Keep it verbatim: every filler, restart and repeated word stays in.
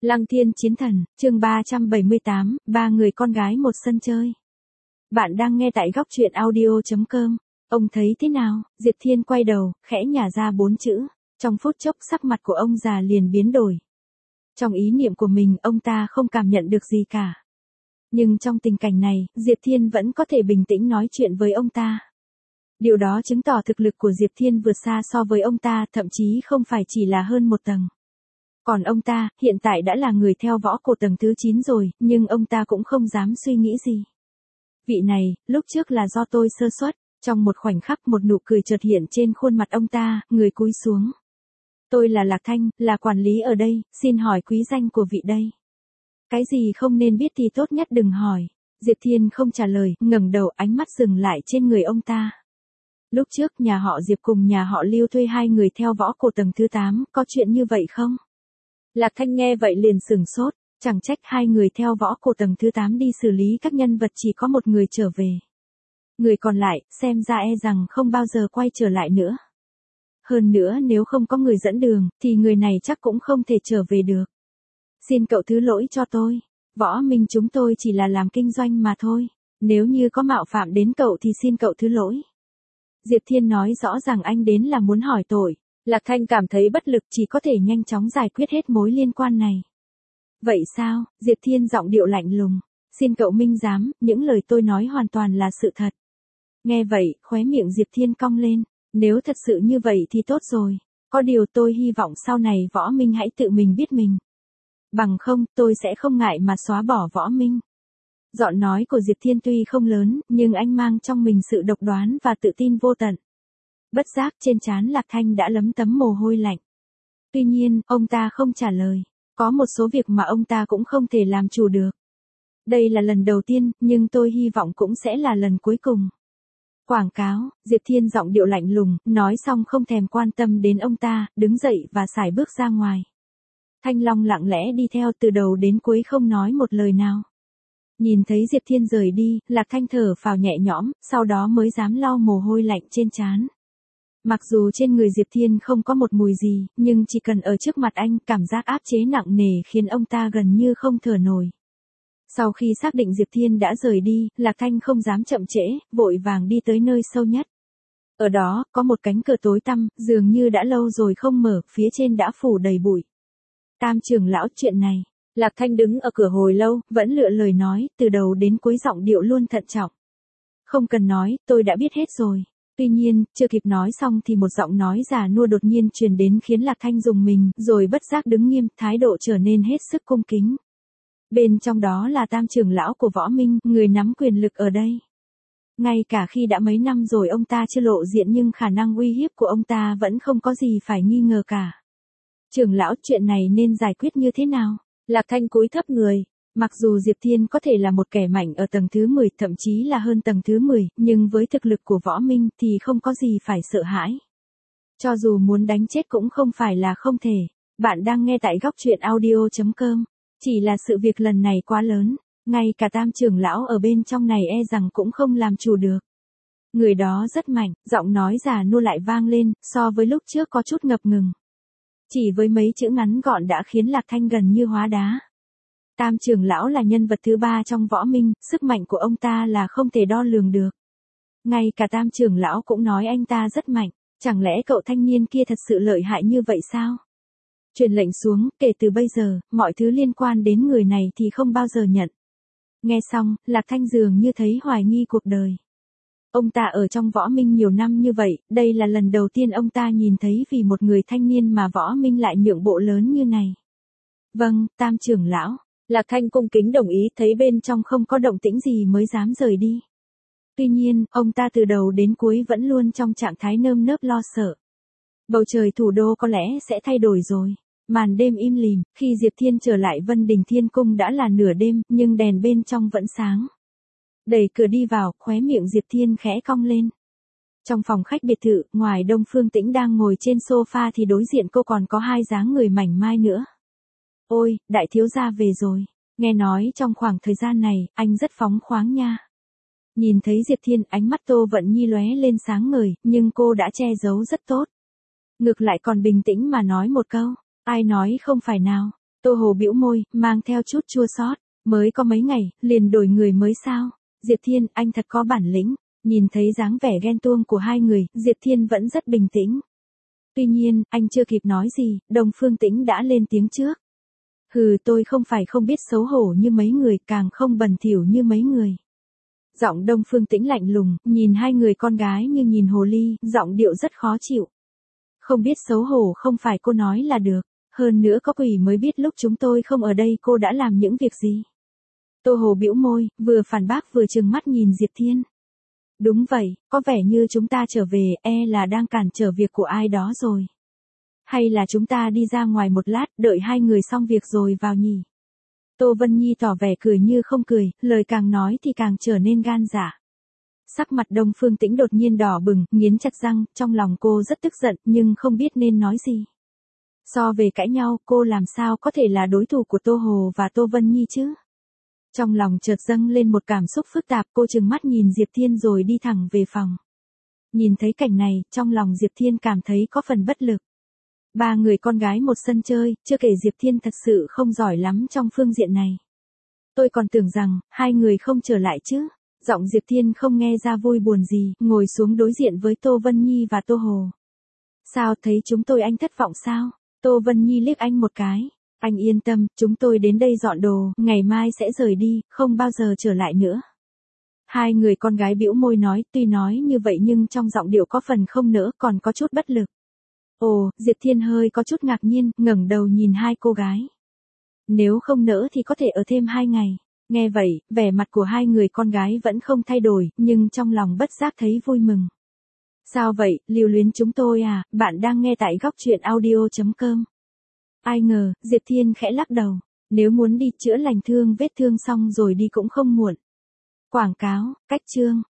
Lăng Thiên Chiến Thần, chương ba trăm bảy mươi tám, ba người con gái một sân chơi. Bạn đang nghe tại góc truyện audio chấm com. Ông thấy thế nào? Diệp Thiên quay đầu, khẽ nhả ra bốn chữ. Trong phút chốc sắc mặt của ông già liền biến đổi. Trong ý niệm của mình ông ta không cảm nhận được gì cả. Nhưng trong tình cảnh này, Diệp Thiên vẫn có thể bình tĩnh nói chuyện với ông ta. Điều đó chứng tỏ thực lực của Diệp Thiên vượt xa so với ông ta, thậm chí không phải chỉ là hơn một tầng. Còn ông ta, hiện tại đã là người theo võ cổ tầng thứ chín rồi, nhưng ông ta cũng không dám suy nghĩ gì. Vị này, lúc trước là do tôi sơ suất, trong một khoảnh khắc một nụ cười chợt hiện trên khuôn mặt ông ta, người cúi xuống. Tôi là Lạc Thanh, là quản lý ở đây, xin hỏi quý danh của vị đây. Cái gì không nên biết thì tốt nhất đừng hỏi. Diệp Thiên không trả lời, ngẩng đầu ánh mắt dừng lại trên người ông ta. Lúc trước nhà họ Diệp cùng nhà họ Lưu thuê hai người theo võ cổ tầng thứ tám, có chuyện như vậy không? Lạc Thanh nghe vậy liền sửng sốt, chẳng trách hai người theo võ cổ tầng thứ tám đi xử lý các nhân vật chỉ có một người trở về. Người còn lại, xem ra e rằng không bao giờ quay trở lại nữa. Hơn nữa nếu không có người dẫn đường, thì người này chắc cũng không thể trở về được. Xin cậu thứ lỗi cho tôi, võ minh chúng tôi chỉ là làm kinh doanh mà thôi, nếu như có mạo phạm đến cậu thì xin cậu thứ lỗi. Diệp Thiên nói rõ ràng anh đến là muốn hỏi tội. Lạc Thanh cảm thấy bất lực, chỉ có thể nhanh chóng giải quyết hết mối liên quan này. Vậy sao? Diệp Thiên giọng điệu lạnh lùng. Xin cậu minh giám, những lời tôi nói hoàn toàn là sự thật. Nghe vậy, khóe miệng Diệp Thiên cong lên. Nếu thật sự như vậy thì tốt rồi. Có điều tôi hy vọng sau này võ minh hãy tự mình biết mình. Bằng không, tôi sẽ không ngại mà xóa bỏ võ minh. Giọng nói của Diệp Thiên tuy không lớn, nhưng anh mang trong mình sự độc đoán và tự tin vô tận. Bất giác trên trán Lạc Thanh đã lấm tấm mồ hôi lạnh. Tuy nhiên, ông ta không trả lời. Có một số việc mà ông ta cũng không thể làm chủ được. Đây là lần đầu tiên, nhưng tôi hy vọng cũng sẽ là lần cuối cùng. Quảng cáo, Diệp Thiên giọng điệu lạnh lùng, nói xong không thèm quan tâm đến ông ta, đứng dậy và sải bước ra ngoài. Thanh Long lặng lẽ đi theo từ đầu đến cuối không nói một lời nào. Nhìn thấy Diệp Thiên rời đi, Lạc Thanh thở phào nhẹ nhõm, sau đó mới dám lau mồ hôi lạnh trên trán. Mặc dù trên người Diệp Thiên không có một mùi gì, nhưng chỉ cần ở trước mặt anh, cảm giác áp chế nặng nề khiến ông ta gần như không thở nổi. Sau khi xác định Diệp Thiên đã rời đi, Lạc Thanh không dám chậm trễ, vội vàng đi tới nơi sâu nhất. Ở đó, có một cánh cửa tối tăm, dường như đã lâu rồi không mở, phía trên đã phủ đầy bụi. Tam trưởng lão, chuyện này. Lạc Thanh đứng ở cửa hồi lâu, vẫn lựa lời nói, từ đầu đến cuối giọng điệu luôn thận trọng. Không cần nói, tôi đã biết hết rồi. Tuy nhiên, chưa kịp nói xong thì một giọng nói già nua đột nhiên truyền đến khiến Lạc Thanh rùng mình, rồi bất giác đứng nghiêm, thái độ trở nên hết sức cung kính. Bên trong đó là tam trưởng lão của võ minh, người nắm quyền lực ở đây. Ngay cả khi đã mấy năm rồi ông ta chưa lộ diện nhưng khả năng uy hiếp của ông ta vẫn không có gì phải nghi ngờ cả. Trưởng lão, chuyện này nên giải quyết như thế nào? Lạc Thanh cúi thấp người. Mặc dù Diệp Thiên có thể là một kẻ mạnh ở tầng thứ mười, thậm chí là hơn tầng thứ mười, nhưng với thực lực của võ minh thì không có gì phải sợ hãi. Cho dù muốn đánh chết cũng không phải là không thể. Bạn đang nghe tại góc truyện audio chấm com. Chỉ là sự việc lần này quá lớn, ngay cả tam trưởng lão ở bên trong này e rằng cũng không làm chủ được. Người đó rất mạnh, giọng nói già nua lại vang lên, so với lúc trước có chút ngập ngừng. Chỉ với mấy chữ ngắn gọn đã khiến Lạc Thanh gần như hóa đá. Tam trưởng lão là nhân vật thứ ba trong võ minh, sức mạnh của ông ta là không thể đo lường được. Ngay cả tam trưởng lão cũng nói anh ta rất mạnh, chẳng lẽ cậu thanh niên kia thật sự lợi hại như vậy sao? Truyền lệnh xuống, kể từ bây giờ, mọi thứ liên quan đến người này thì không bao giờ nhận. Nghe xong, Lạc Thanh dường như thấy hoài nghi cuộc đời. Ông ta ở trong võ minh nhiều năm như vậy, đây là lần đầu tiên ông ta nhìn thấy vì một người thanh niên mà võ minh lại nhượng bộ lớn như này. Vâng, tam trưởng lão. Lạc Thanh cung kính đồng ý, thấy bên trong không có động tĩnh gì mới dám rời đi. Tuy nhiên, ông ta từ đầu đến cuối vẫn luôn trong trạng thái nơm nớp lo sợ. Bầu trời thủ đô có lẽ sẽ thay đổi rồi. Màn đêm im lìm, khi Diệp Thiên trở lại Vân Đình Thiên Cung đã là nửa đêm, nhưng đèn bên trong vẫn sáng. Đẩy cửa đi vào, khóe miệng Diệp Thiên khẽ cong lên. Trong phòng khách biệt thự, ngoài Đông Phương Tĩnh đang ngồi trên sofa thì đối diện cô còn có hai dáng người mảnh mai nữa. Ôi, đại thiếu gia về rồi. Nghe nói trong khoảng thời gian này, anh rất phóng khoáng nha. Nhìn thấy Diệp Thiên, ánh mắt Tô Vận Nhi lóe lên sáng ngời, nhưng cô đã che giấu rất tốt. Ngược lại còn bình tĩnh mà nói một câu, ai nói không phải nào. Tô Hồ bĩu môi, mang theo chút chua xót, mới có mấy ngày, liền đổi người mới sao? Diệp Thiên, anh thật có bản lĩnh. Nhìn thấy dáng vẻ ghen tuông của hai người, Diệp Thiên vẫn rất bình tĩnh. Tuy nhiên, anh chưa kịp nói gì, Đông Phương Tĩnh đã lên tiếng trước. Hừ, tôi không phải không biết xấu hổ như mấy người, càng không bẩn thỉu như mấy người. Giọng Đông Phương Tĩnh lạnh lùng, nhìn hai người con gái như nhìn hồ ly, giọng điệu rất khó chịu. Không biết xấu hổ không phải cô nói là được, hơn nữa có quỷ mới biết lúc chúng tôi không ở đây cô đã làm những việc gì. Tô Hồ bĩu môi, vừa phản bác vừa trừng mắt nhìn Diệp Thiên. Đúng vậy, có vẻ như chúng ta trở về, e là đang cản trở việc của ai đó rồi. Hay là chúng ta đi ra ngoài một lát, đợi hai người xong việc rồi vào nhỉ? Tô Vân Nhi tỏ vẻ cười như không cười, lời càng nói thì càng trở nên gan dạ. Sắc mặt Đông Phương Tĩnh đột nhiên đỏ bừng, nghiến chặt răng, trong lòng cô rất tức giận, nhưng không biết nên nói gì. So về cãi nhau, cô làm sao có thể là đối thủ của Tô Hồ và Tô Vân Nhi chứ? Trong lòng chợt dâng lên một cảm xúc phức tạp, cô trừng mắt nhìn Diệp Thiên rồi đi thẳng về phòng. Nhìn thấy cảnh này, trong lòng Diệp Thiên cảm thấy có phần bất lực. Ba người con gái một sân chơi, chưa kể Diệp Thiên thật sự không giỏi lắm trong phương diện này. Tôi còn tưởng rằng, hai người không trở lại chứ. Giọng Diệp Thiên không nghe ra vui buồn gì, ngồi xuống đối diện với Tô Vân Nhi và Tô Hồ. Sao, thấy chúng tôi anh thất vọng sao? Tô Vân Nhi liếc anh một cái. Anh yên tâm, chúng tôi đến đây dọn đồ, ngày mai sẽ rời đi, không bao giờ trở lại nữa. Hai người con gái bĩu môi nói, tuy nói như vậy nhưng trong giọng điệu có phần không nỡ, còn có chút bất lực. Ồ, Diệp Thiên hơi có chút ngạc nhiên, ngẩng đầu nhìn hai cô gái. Nếu không nỡ thì có thể ở thêm hai ngày. Nghe vậy, vẻ mặt của hai người con gái vẫn không thay đổi, nhưng trong lòng bất giác thấy vui mừng. Sao vậy, lưu luyến chúng tôi à, bạn đang nghe tại góc truyện audio chấm com. Ai ngờ, Diệp Thiên khẽ lắc đầu, nếu muốn đi chữa lành thương vết thương xong rồi đi cũng không muộn. Quảng cáo, cách chương.